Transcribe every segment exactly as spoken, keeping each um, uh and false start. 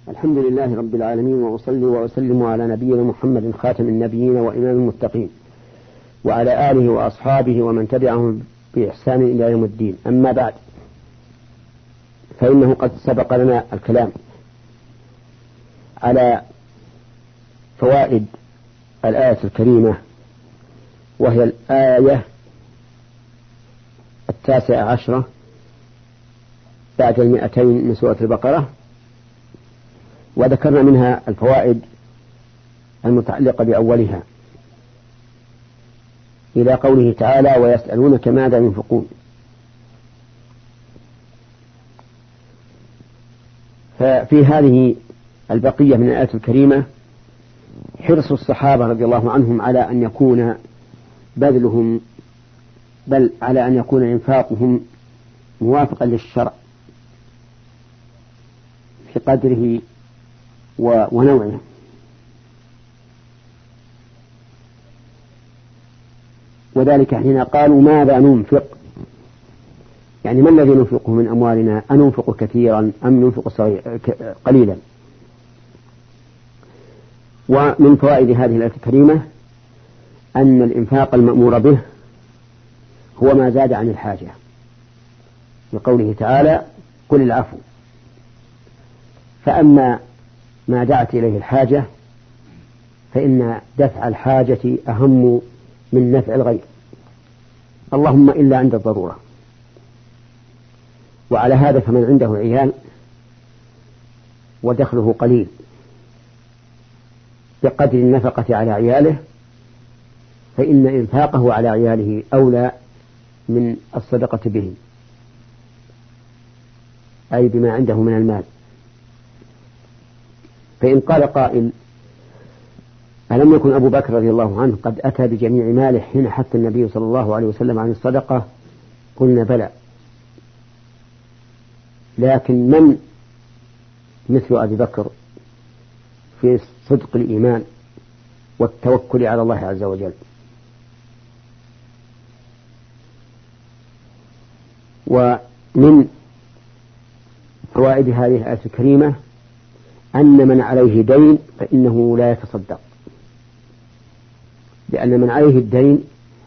الحمد لله رب العالمين، وأصلي وأسلم على نبينا محمد خاتم النبيين وإمام المتقين، وعلى آله وأصحابه ومن تبعهم بإحسان إلى يوم الدين. أما بعد، فإنه قد سبق لنا الكلام على فوائد الآية الكريمة، وهي الآية التاسعة عشرة بعد المئتين من سورة البقرة، وذكرنا منها الفوائد المتعلقة بأولها إلى قوله تعالى: ويسألونك ماذا ينفقون. ففي هذه البقية من الآية الكريمة حرص الصحابة رضي الله عنهم على أن يكون بذلهم بل على أن يكون إنفاقهم موافقا للشرع في قدره ونوعه. وذلك حين قالوا ماذا ننفق، يعني ما الذي ننفقه من أموالنا، أننفق كثيرا أم ننفق قليلا. ومن فوائد هذه الآية الكريمة أن الإنفاق المأمور به هو ما زاد عن الحاجة، لقوله تعالى: قل العفو. فأما ما دعت إليه الحاجة فإن دفع الحاجة أهم من نفع الغير، اللهم إلا عند الضرورة. وعلى هذا فمن عنده عيال ودخله قليل بقدر النفقة على عياله، فإن إنفاقه على عياله أولى من الصدقة بهم، أي بما عنده من المال. فإن قال قائل: ألم يكن أبو بكر رضي الله عنه قد أتى بجميع ماله حين حث النبي صلى الله عليه وسلم عن الصدقة؟ قلنا: بلى، لكن من مثل أبي بكر في صدق الإيمان والتوكل على الله عز وجل؟ ومن فوائد هذه الآية الكريمة أن من عليه دين فإنه لا يتصدق، لأن من عليه الدين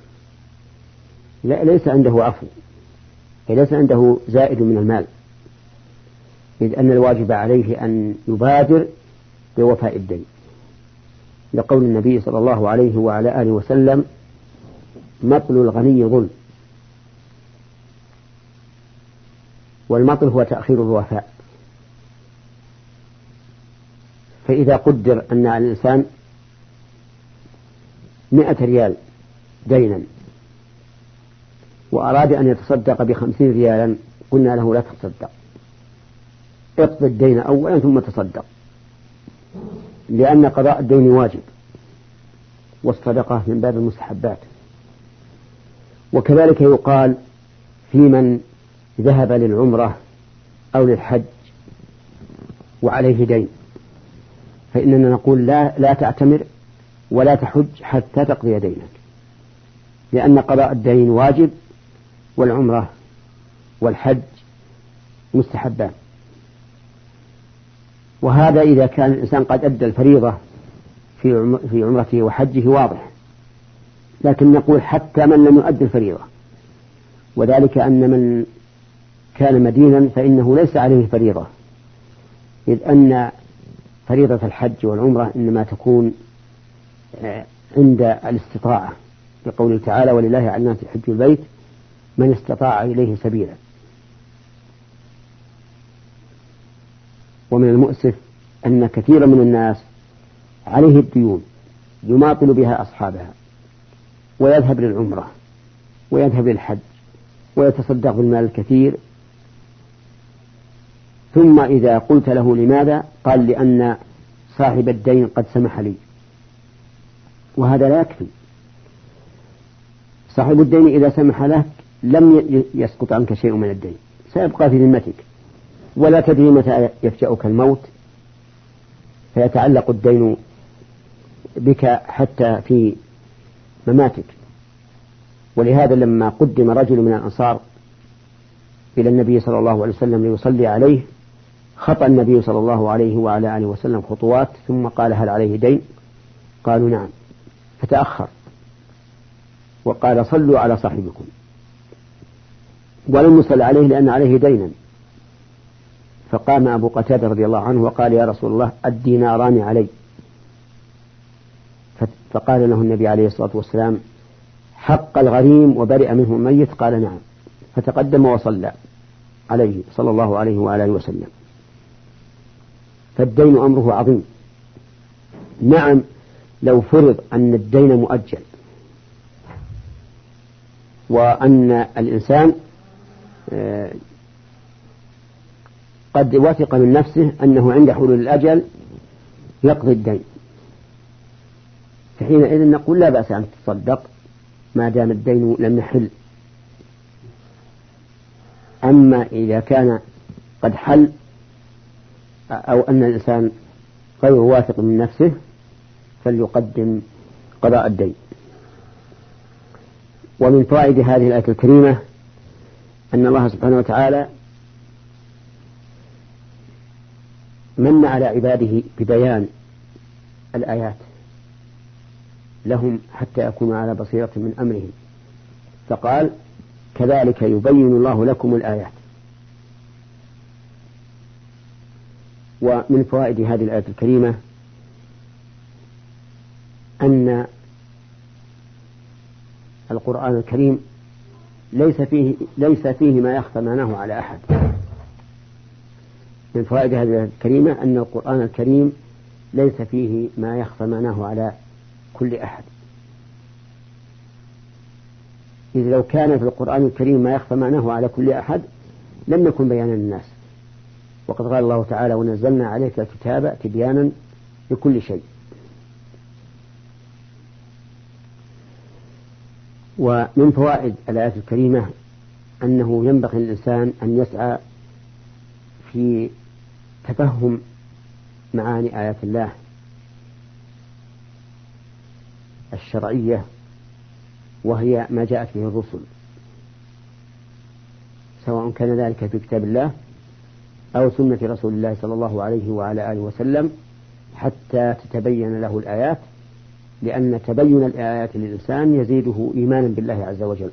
ليس عنده عفو، ليس عنده زائد من المال، إذ أن الواجب عليه أن يبادر بوفاء الدين، لقول النبي صلى الله عليه وعلى آله وسلم: مطل الغني ظلم. والمطل هو تأخير الوفاء. فإذا قدر أن على الإنسان مئة ريال دينا وأراد أن يتصدق بخمسين ريالا، قلنا له: لا تتصدق، اقضي الدين أولا ثم تصدق، لأن قضاء الدين واجب، والصدقة من باب المستحبات. وكذلك يقال في من ذهب للعمرة أو للحج وعليه دين، فإننا نقول: لا, لا تعتمر ولا تحج حتى تقضي دينك، لأن قضاء الدين واجب، والعمرة والحج مستحبان. وهذا إذا كان الإنسان قد أدى الفريضة في في عمرته وحجه واضح، لكن نقول حتى من لم يؤدي الفريضة، وذلك أن من كان مدينا فإنه ليس عليه فريضة، إذ أن فريضة الحج والعمرة إنما تكون عند الاستطاعة، بقوله تعالى: ولله على الناس حج البيت من استطاع إليه سبيلا. ومن المؤسف أن كثيرا من الناس عليه الديون يماطل بها أصحابها، ويذهب للعمرة ويذهب للحج ويتصدق بالمال الكثير، ثم إذا قلت له لماذا؟ قال: لأن صاحب الدين قد سمح لي. وهذا لا يكفي. صاحب الدين إذا سمح لك لم يسقط عنك شيء من الدين، سيبقى في ذمتك، ولا تدري متى يفجأك الموت فيتعلق الدين بك حتى في مماتك. ولهذا لما قدم رجل من الأنصار إلى النبي صلى الله عليه وسلم ليصلي عليه، خطأ النبي صلى الله عليه وعلى آله وسلم خطوات ثم قال هل عليه دين؟ قالوا نعم، فتأخر وقال صلوا على صاحبكم، ولم يصل عليه لأن عليه دينا. فقام أبو قتادة رضي الله عنه وقال يا رسول الله الديناران علي. فقال له النبي عليه الصلاة والسلام حق الغريم وبرئ منه الميت؟ قال نعم، فتقدم وصلى عليه صلى الله عليه وعلى آله وسلم. فالدين أمره عظيم. نعم، لو فرض أن الدين مؤجل وأن الإنسان قد وثق من نفسه أنه عند حلول الأجل يقضي الدين، فحينئذ نقول لا بأس أن تتصدق ما دام الدين لم يحل. أما إذا كان قد حل أو أن الإنسان غير واثق من نفسه فليقدم قضاء الدين. ومن فوائد هذه الآية الكريمة أن الله سبحانه وتعالى من على عباده ببيان الآيات لهم حتى يكونوا على بصيرة من أمرهم، فقال كذلك يبين الله لكم الآيات. ومن فوائد هذه الآية الكريمة أن القرآن الكريم ليس فيه ليس فيه ما يخفى معناه على أحد. من فوائد هذه الآية الكريمة أن القرآن الكريم ليس فيه ما يخفى معناه على كل أحد، إذ لو كان في القرآن الكريم ما يخفى معناه على كل أحد لم يكن بيانا للناس. وقد قال الله تعالى ونزلنا عليك الكتاب تبيانا لكل شيء. ومن فوائد الآية الكريمة أنه ينبغي للإنسان أن يسعى في تفهم معاني آيات الله الشرعية، وهي ما جاءت به الرسل، سواء كان ذلك في كتاب الله أو سنة رسول الله صلى الله عليه وعلى آله وسلم، حتى تتبين له الآيات، لأن تبين الآيات للإنسان يزيده إيمانا بالله عز وجل.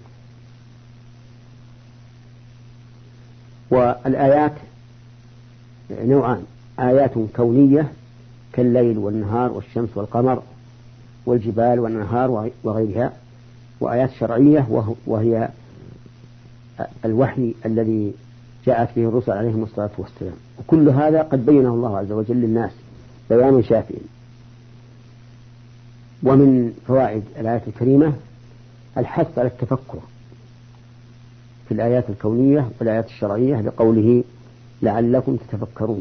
والآيات نوعان: آيات كونية كالليل والنهار والشمس والقمر والجبال والنهار وغيرها، وآيات شرعية وهي الوحي الذي جاءت به الرسل عليهم الصلاة والسلام. وكل هذا قد بينه الله عز وجل للناس بيان شافٍ. ومن فوائد الآية الكريمة الحث على التفكر في الآيات الكونية والآيات الشرعية بقوله لعلكم تتفكرون.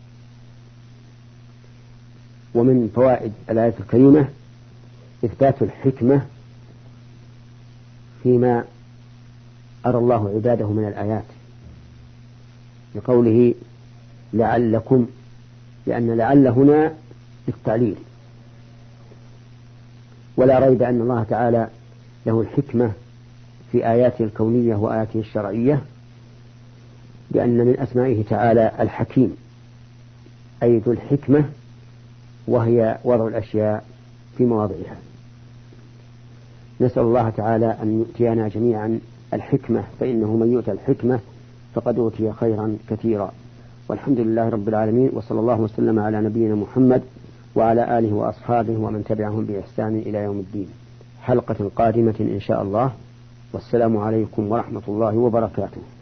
ومن فوائد الآية الكريمة إثبات الحكمة فيما أرى الله عباده من الآيات بقوله لعلكم، لأن لعل هنا للتعليل، ولا ريب أن الله تعالى له الحكمة في آياته الكونية وآياته الشرعية، لأن من أسمائه تعالى الحكيم، أي ذو الحكمة، وهي وضع الأشياء في مواضعها. نسأل الله تعالى أن يؤتينا جميعا الحكمة، فإنه من يؤتى الحكمة فقد أوتي خيرا كثيرا. والحمد لله رب العالمين، وصلى الله وسلم على نبينا محمد وعلى آله وأصحابه ومن تبعهم بإحسان إلى يوم الدين. حلقة قادمة إن شاء الله، والسلام عليكم ورحمة الله وبركاته.